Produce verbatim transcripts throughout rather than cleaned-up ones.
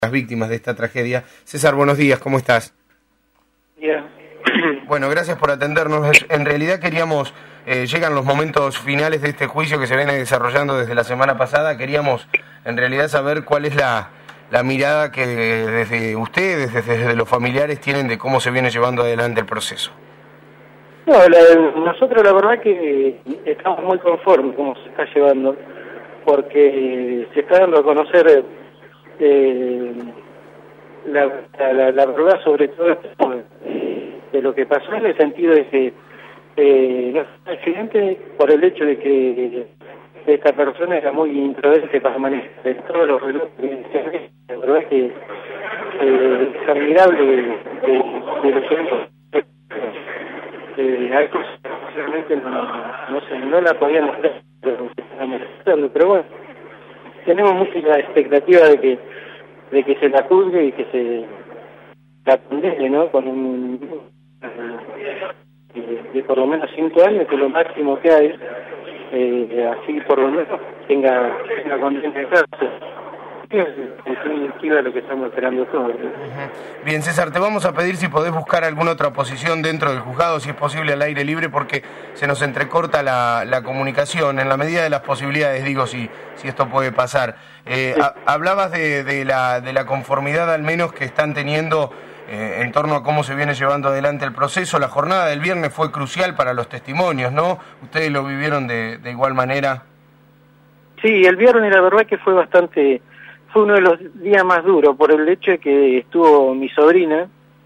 las víctimas de esta tragedia. César, buenos días, ¿cómo estás? Bien. Bueno, gracias por atendernos. En realidad queríamos, eh, llegan los momentos finales de este juicio que se viene desarrollando desde la semana pasada, queríamos en realidad saber cuál es la, la mirada que desde ustedes, desde, desde los familiares tienen de cómo se viene llevando adelante el proceso. No, la, nosotros la verdad que estamos muy conformes cómo se está llevando, porque se está dando a conocer eh, la, la, la verdad sobre todo de lo que pasó, en el sentido de que eh, no fue un accidente por el hecho de que esta persona era muy imprudente para manejar todos los relojes que se ven. La verdad es que eh, es admirable de, de, de lo que eh, hay cosas que realmente no, no, sé, no la podían hacer, pero bueno, tenemos mucha expectativa de que de que se la juzgue y que se la condene, ¿no? Con un de, de por lo menos cinco años, que es lo máximo que hay, eh, así por lo menos tenga tenga condena de cárcel. Es definitiva lo que estamos esperando todos. Uh-huh. Bien, César, te vamos a pedir si podés buscar alguna otra posición dentro del juzgado, si es posible al aire libre, porque se nos entrecorta la, la comunicación, en la medida de las posibilidades, digo, si, si esto puede pasar. Eh, sí. a, hablabas de, de, la, de la conformidad al menos que están teniendo eh, en torno a cómo se viene llevando adelante el proceso. La jornada del viernes fue crucial para los testimonios, ¿no? ¿Ustedes lo vivieron de, de igual manera? Sí, el viernes la verdad que fue bastante... Fue uno de los días más duros por el hecho de que estuvo mi sobrina,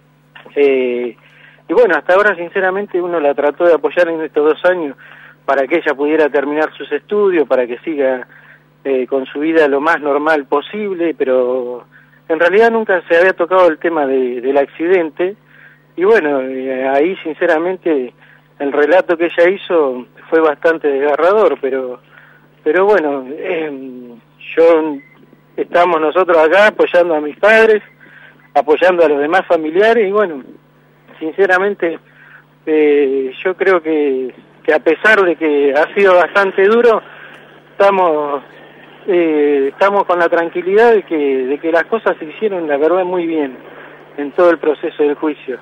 eh, y bueno, hasta ahora sinceramente uno la trató de apoyar en estos dos años para que ella pudiera terminar sus estudios, para que siga eh, con su vida lo más normal posible, pero en realidad nunca se había tocado el tema de, del accidente, y bueno, eh, ahí sinceramente el relato que ella hizo fue bastante desgarrador, pero, pero bueno, eh, yo... Estamos nosotros acá apoyando a mis padres, apoyando a los demás familiares y bueno, sinceramente eh, yo creo que, que a pesar de que ha sido bastante duro, estamos eh, estamos con la tranquilidad de que, de que las cosas se hicieron la verdad muy bien en todo el proceso del juicio.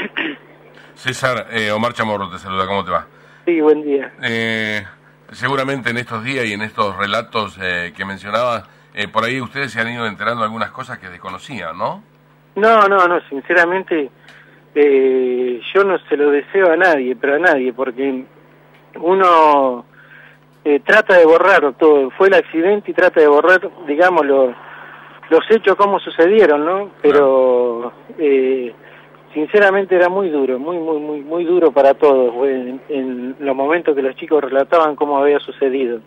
César, eh, Omar Chamorro te saluda, ¿cómo te va? Sí, buen día. Eh, seguramente en estos días y en estos relatos eh, que mencionabas, Eh, por ahí ustedes se han ido enterando de algunas cosas que desconocían, ¿no? No, no, no, sinceramente eh, yo no se lo deseo a nadie, pero a nadie, porque uno eh, trata de borrar todo, fue el accidente y trata de borrar, digamos, los, los hechos como sucedieron, ¿no? Pero eh, sinceramente era muy duro, muy, muy, muy, muy duro para todos, en, en los momentos que los chicos relataban cómo había sucedido.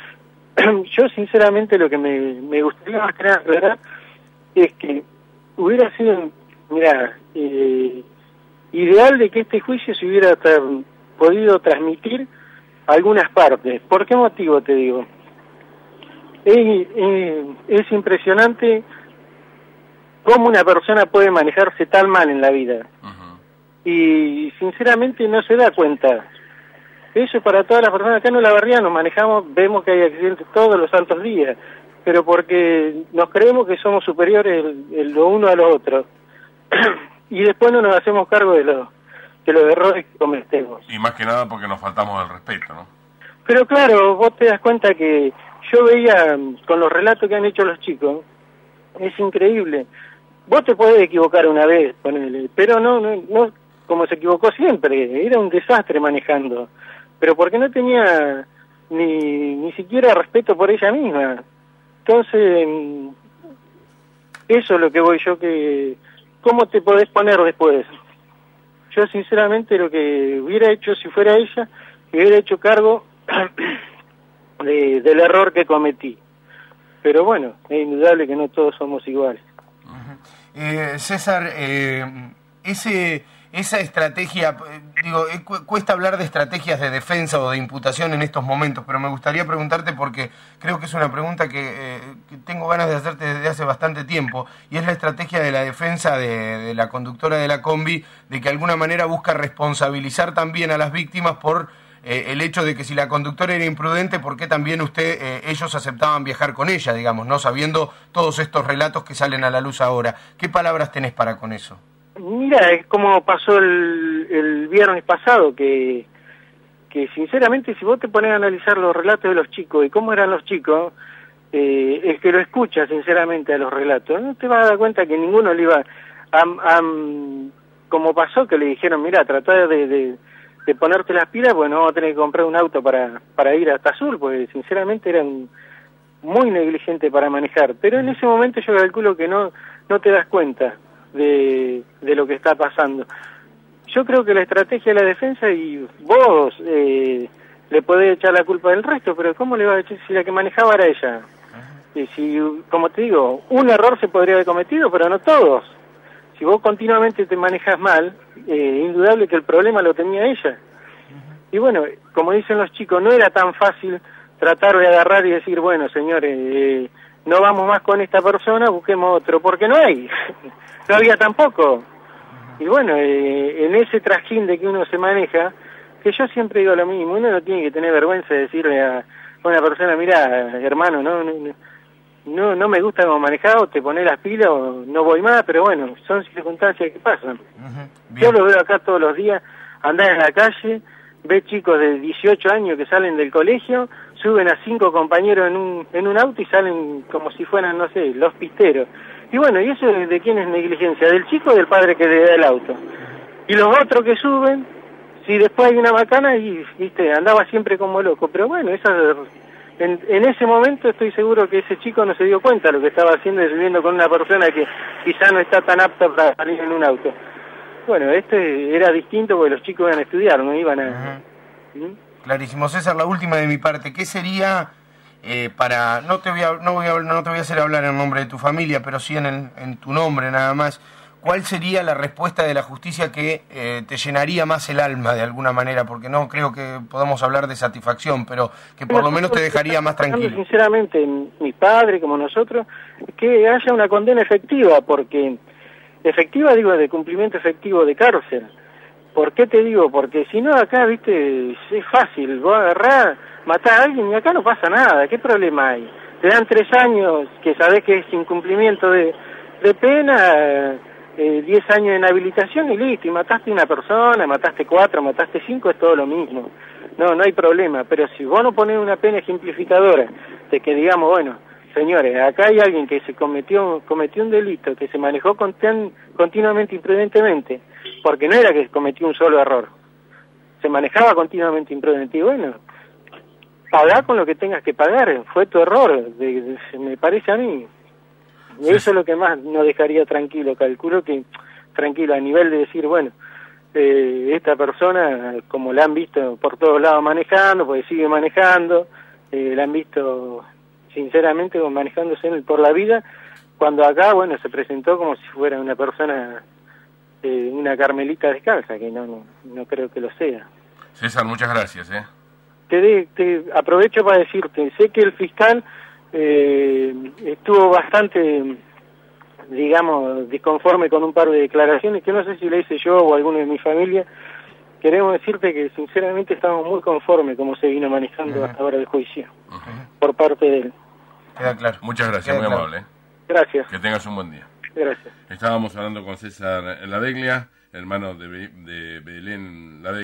Yo sinceramente lo que me, me gustaría más que nada aclarar es que hubiera sido, mira, eh, ideal de que este juicio se hubiera tra podido transmitir algunas partes. ¿Por qué motivo te digo? Es, es, es impresionante cómo una persona puede manejarse tan mal en la vida. Uh-huh. Y sinceramente no se da cuenta. Eso es para todas las personas. Acá en Olavarría nos manejamos, vemos que hay accidentes todos los santos días, pero porque nos creemos que somos superiores el, el, lo uno a lo otro. Y después no nos hacemos cargo de, lo, de los errores que cometemos. Y más que nada porque nos faltamos el respeto, ¿no? Pero claro, vos te das cuenta que yo veía con los relatos que han hecho los chicos, es increíble. Vos te podés equivocar una vez, ponele, pero no, no, no como se equivocó siempre, era un desastre manejando. Pero porque no tenía ni, ni siquiera respeto por ella misma. Entonces, eso es lo que voy yo, que ¿cómo te podés poner después? Yo sinceramente lo que hubiera hecho si fuera ella, hubiera hecho cargo de, del error que cometí. Pero bueno, es indudable que no todos somos iguales. Uh-huh. eh, César, eh, ese... Esa estrategia, digo, cu cuesta hablar de estrategias de defensa o de imputación en estos momentos, pero me gustaría preguntarte porque creo que es una pregunta que, eh, que tengo ganas de hacerte desde hace bastante tiempo, y es la estrategia de la defensa de, de la conductora de la combi, de que de alguna manera busca responsabilizar también a las víctimas por eh, el hecho de que si la conductora era imprudente, ¿por qué también usted, eh, ellos aceptaban viajar con ella, digamos, no sabiendo todos estos relatos que salen a la luz ahora? ¿Qué palabras tenés para con eso? Mira, es como pasó el, el viernes pasado, que, que sinceramente si vos te pones a analizar los relatos de los chicos y cómo eran los chicos, eh, el que lo escucha sinceramente a los relatos, no te vas a dar cuenta que ninguno le iba a... a como pasó que le dijeron, mira, tratá de, de, de ponerte las pilas, pues no vamos a tener que comprar un auto para, para ir hasta Sur, porque sinceramente eran muy negligentes para manejar. Pero en ese momento yo calculo que no, no te das cuenta de, de lo que está pasando. Yo creo que la estrategia de la defensa, y vos eh, le podés echar la culpa del resto, pero ¿cómo le vas a echar si la que manejaba era ella? Y si, como te digo, un error se podría haber cometido, pero no todos. Si vos continuamente te manejas mal, eh, indudable que el problema lo tenía ella. Y bueno, como dicen los chicos, no era tan fácil tratar de agarrar y decir, bueno, señores, eh, no vamos más con esta persona, busquemos otro, porque no hay, no había tampoco. Y bueno, eh, en ese trajín de que uno se maneja, que yo siempre digo lo mismo, uno no tiene que tener vergüenza de decirle a una persona, mira, hermano, no... no, no No, no me gusta cómo manejado, te pones las pilas o no voy más, pero bueno, son circunstancias que pasan. Uh-huh. Yo lo veo acá todos los días, andar en la calle, ve chicos de dieciocho años que salen del colegio, suben a cinco compañeros en un en un auto y salen como si fueran, no sé, los pisteros. Y bueno, ¿y eso de, de quién es negligencia? ¿Del chico o del padre que le da el auto? Y los otros que suben, si después hay una bacana y, viste, andaba siempre como loco, pero bueno, esas... En, en ese momento estoy seguro que ese chico no se dio cuenta de lo que estaba haciendo y subiendo con una persona que quizá no está tan apta para salir en un auto. Bueno, este era distinto porque los chicos iban a estudiar, no iban a... Uh-huh. ¿Mm? Clarísimo. César, la última de mi parte, ¿qué sería eh, para... No te, voy a, no, voy a, no te voy a hacer hablar en nombre de tu familia, pero sí en, el, en tu nombre nada más. ¿Cuál sería la respuesta de la justicia que eh, te llenaría más el alma de alguna manera? Porque no creo que podamos hablar de satisfacción, pero que por lo menos te dejaría más tranquilo. Sinceramente, mi padre como nosotros, que haya una condena efectiva, porque efectiva digo de cumplimiento efectivo de cárcel. ¿Por qué te digo? Porque si no acá, viste, es fácil, vos agarrás, matás a alguien y acá no pasa nada, ¿qué problema hay? Te dan tres años, que sabés que es incumplimiento de, de pena... Eh, diez años de inhabilitación y listo, y mataste una persona, mataste cuatro, mataste cinco, es todo lo mismo. No, no hay problema, pero si vos no ponés una pena ejemplificadora de que digamos, bueno, señores, acá hay alguien que se cometió cometió un delito, que se manejó contin continuamente imprudentemente, porque no era que cometió un solo error, se manejaba continuamente imprudente, y bueno, pagá con lo que tengas que pagar, fue tu error, de, de, me parece a mí. Y sí. Eso es lo que más nos dejaría tranquilo, calculo que tranquilo a nivel de decir, bueno, eh, esta persona, como la han visto por todos lados manejando, porque sigue manejando, eh, la han visto sinceramente manejándose en el, por la vida, cuando acá, bueno, se presentó como si fuera una persona, eh, una carmelita descalza, que no, no, no creo que lo sea. César, muchas gracias. ¿eh? Te, de, te aprovecho para decirte, sé que el fiscal... Eh, estuvo bastante, digamos, disconforme con un par de declaraciones que no sé si le hice yo o alguno de mi familia. Queremos decirte que sinceramente estamos muy conformes como se vino manejando uh-huh. hasta ahora el juicio uh-huh. por parte de él. Queda claro. Muchas gracias, Queda muy claro. amable. Gracias. Que tengas un buen día. Gracias. Estábamos hablando con César Ladeglia, hermano de, Be de Belén Ladeglia.